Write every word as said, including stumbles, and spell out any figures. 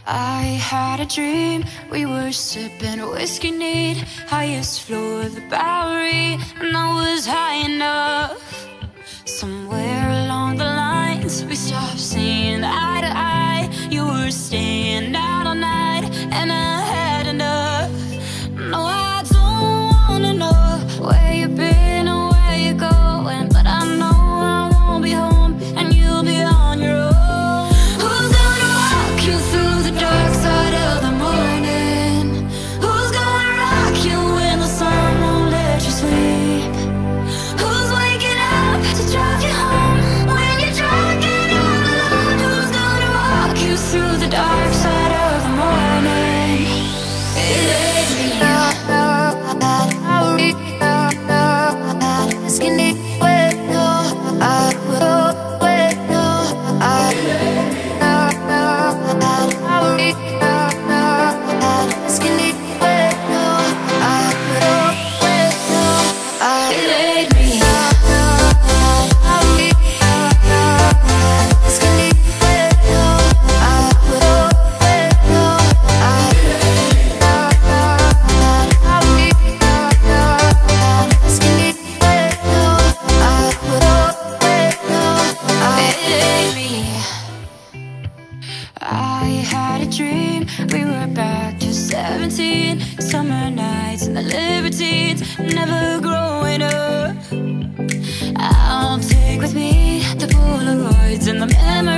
I had a dream, we were sipping whiskey neat, highest floor of the Bowery, and I was high enough. Somewhere along the lines, we stopped seeing eye to eye. You were staying out all night, and I had enough. No, I don't wanna know where you've been or where you're going, but I know I won't be home, and you'll be on your own. Who's gonna walk you through the dark side of the morning? Who's gonna rock you when the sun won't let you sleep? Who's waking up to drive you home when you're drunk and all alone? Who's gonna walk you through the dark side of the morning? It ain't me. I had a dream, we were back to seventeen, summer nights and the libertines, never growing up. I'll take with me the Polaroids and the memories